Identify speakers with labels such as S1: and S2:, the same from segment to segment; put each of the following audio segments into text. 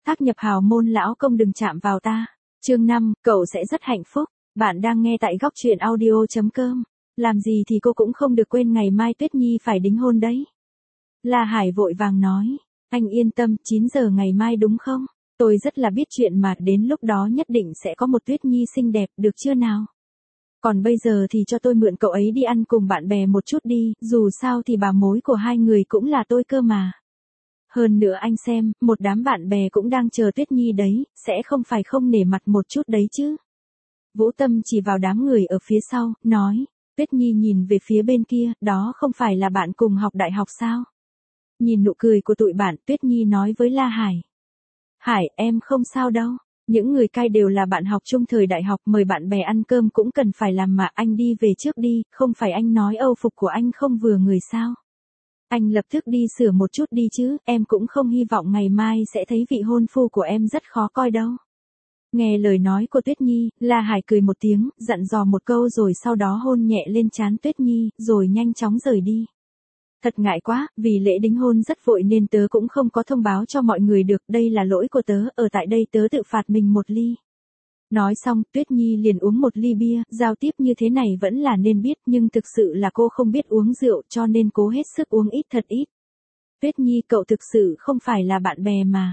S1: Thác nhập hào môn lão công đừng chạm vào ta. Chương 5, cậu sẽ rất hạnh phúc. Bạn đang nghe tại góc truyện audio.com. Làm gì thì cô cũng không được quên ngày mai Tuyết Nhi phải đính hôn đấy. La Hải vội vàng nói. Anh yên tâm, 9 giờ ngày mai đúng không? Tôi rất là biết chuyện mà, đến lúc đó nhất định sẽ có một Tuyết Nhi xinh đẹp, được chưa nào? Còn bây giờ thì cho tôi mượn cậu ấy đi ăn cùng bạn bè một chút đi, dù sao thì bà mối của hai người cũng là tôi cơ mà. Hơn nữa anh xem, một đám bạn bè cũng đang chờ Tuyết Nhi đấy, sẽ không phải không nể mặt một chút đấy chứ. Vũ Tâm chỉ vào đám người ở phía sau, nói. Tuyết Nhi nhìn về phía bên kia, đó không phải là bạn cùng học đại học sao? Nhìn nụ cười của tụi bạn, Tuyết Nhi nói với La Hải. Hải, em không sao đâu. Những người cai đều là bạn học chung thời đại học, mời bạn bè ăn cơm cũng cần phải làm mà, anh đi về trước đi, không phải anh nói âu phục của anh không vừa người sao? Anh lập tức đi sửa một chút đi chứ, em cũng không hy vọng ngày mai sẽ thấy vị hôn phu của em rất khó coi đâu. Nghe lời nói của Tuyết Nhi, La Hải cười một tiếng, dặn dò một câu rồi sau đó hôn nhẹ lên trán Tuyết Nhi, rồi nhanh chóng rời đi. Thật ngại quá, vì lễ đính hôn rất vội nên tớ cũng không có thông báo cho mọi người được, đây là lỗi của tớ, ở tại đây tớ tự phạt mình một ly. Nói xong, Tuyết Nhi liền uống một ly bia, giao tiếp như thế này vẫn là nên biết, nhưng thực sự là cô không biết uống rượu cho nên cố hết sức uống ít thật ít. Tuyết Nhi, cậu thực sự không phải là bạn bè mà.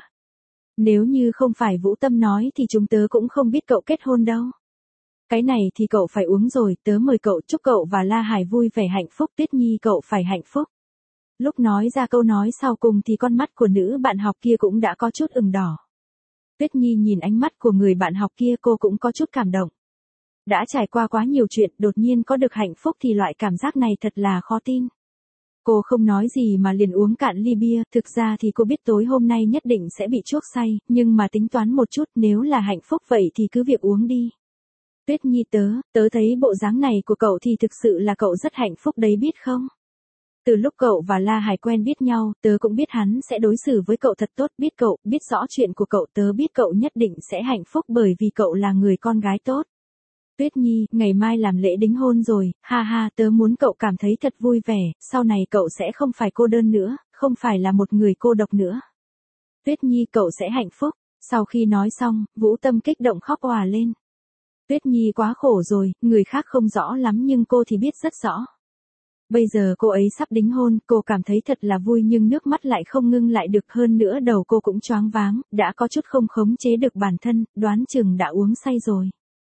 S1: Nếu như không phải Vũ Tâm nói thì chúng tớ cũng không biết cậu kết hôn đâu. Cái này thì cậu phải uống rồi, tớ mời cậu, chúc cậu và La Hải vui vẻ hạnh phúc, Tuyết Nhi cậu phải hạnh phúc. Lúc nói ra câu nói sau cùng thì con mắt của nữ bạn học kia cũng đã có chút ửng đỏ. Tuyết Nhi nhìn ánh mắt của người bạn học kia cô cũng có chút cảm động. Đã trải qua quá nhiều chuyện, đột nhiên có được hạnh phúc thì loại cảm giác này thật là khó tin. Cô không nói gì mà liền uống cạn ly bia, thực ra thì cô biết tối hôm nay nhất định sẽ bị chuốc say, nhưng mà tính toán một chút, nếu là hạnh phúc vậy thì cứ việc uống đi. Tuyết Nhi tớ thấy bộ dáng này của cậu thì thực sự là cậu rất hạnh phúc đấy biết không? Từ lúc cậu và La Hải quen biết nhau, tớ cũng biết hắn sẽ đối xử với cậu thật tốt, biết cậu, biết rõ chuyện của cậu, tớ biết cậu nhất định sẽ hạnh phúc bởi vì cậu là người con gái tốt. Tuyết Nhi, ngày mai làm lễ đính hôn rồi, ha ha, tớ muốn cậu cảm thấy thật vui vẻ, sau này cậu sẽ không phải cô đơn nữa, không phải là một người cô độc nữa. Tuyết Nhi cậu sẽ hạnh phúc. Sau khi nói xong, Vũ Tâm kích động khóc òa lên. Tuyết Nhi quá khổ rồi, người khác không rõ lắm nhưng cô thì biết rất rõ. Bây giờ cô ấy sắp đính hôn, cô cảm thấy thật là vui nhưng nước mắt lại không ngưng lại được, hơn nữa đầu cô cũng choáng váng, đã có chút không khống chế được bản thân, đoán chừng đã uống say rồi.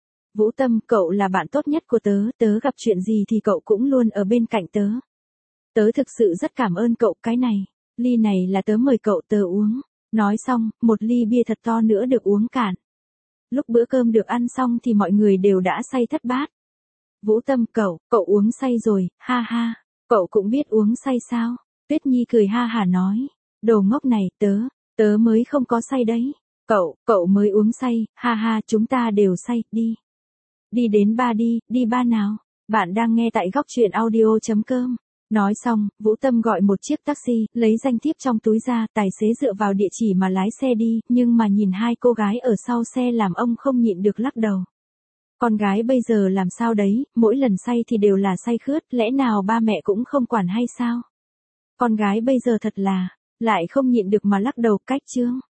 S1: Vũ Tâm, cậu là bạn tốt nhất của tớ gặp chuyện gì thì cậu cũng luôn ở bên cạnh tớ. Tớ thực sự rất cảm ơn cậu, cái này, ly này là tớ mời cậu tớ uống. Nói xong, một ly bia thật to nữa được uống cạn. Lúc bữa cơm được ăn xong thì mọi người đều đã say thất bát. Vũ Tâm, cậu uống say rồi, ha ha, cậu cũng biết uống say sao? Tuyết Nhi cười ha hả nói, đồ ngốc này, tớ mới không có say đấy. Cậu mới uống say, ha ha, chúng ta đều say, đi. Đi đến bar đi bar nào. Bạn đang nghe tại góc truyện audio.com. Nói xong, Vũ Tâm gọi một chiếc taxi, lấy danh thiếp trong túi ra, tài xế dựa vào địa chỉ mà lái xe đi, nhưng mà nhìn hai cô gái ở sau xe làm ông không nhịn được lắc đầu. Con gái bây giờ làm sao đấy, mỗi lần say thì đều là say khướt, lẽ nào ba mẹ cũng không quản hay sao? Con gái bây giờ thật là, lại không nhịn được mà lắc đầu, cách chương.